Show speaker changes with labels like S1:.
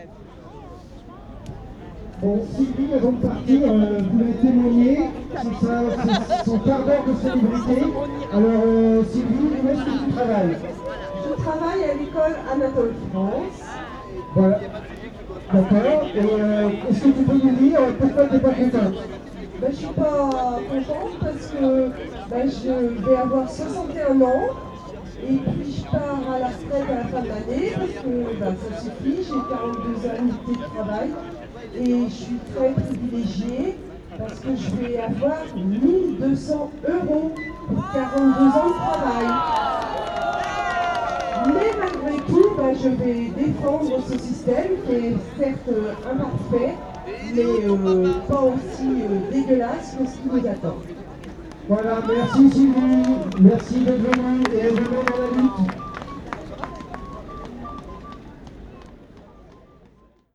S1: Bon, Sylvie, avant de partir, voulait témoigner, c'est son quart d'heure de célébrité. Alors, Sylvie, où est-ce que tu travailles?
S2: Je travaille à l'école Anatole France.
S1: Voilà. D'accord. Et est-ce que tu peux nous dire pourquoi tu n'es pas contente?
S2: Je ne suis pas contente parce que je vais avoir 61 ans et puis je pars à la retraite à la fin de l'année parce que ça suffit, j'ai 42 annuités de travail et je suis très privilégiée parce que je vais avoir 1200 € pour 42 ans de travail. Mais malgré tout, je vais défendre ce système qui est certes imparfait, mais pas aussi dégueulasse que ce qui nous attend.
S1: Voilà, merci Sylvie, merci d'être venue et à demain dans la lutte.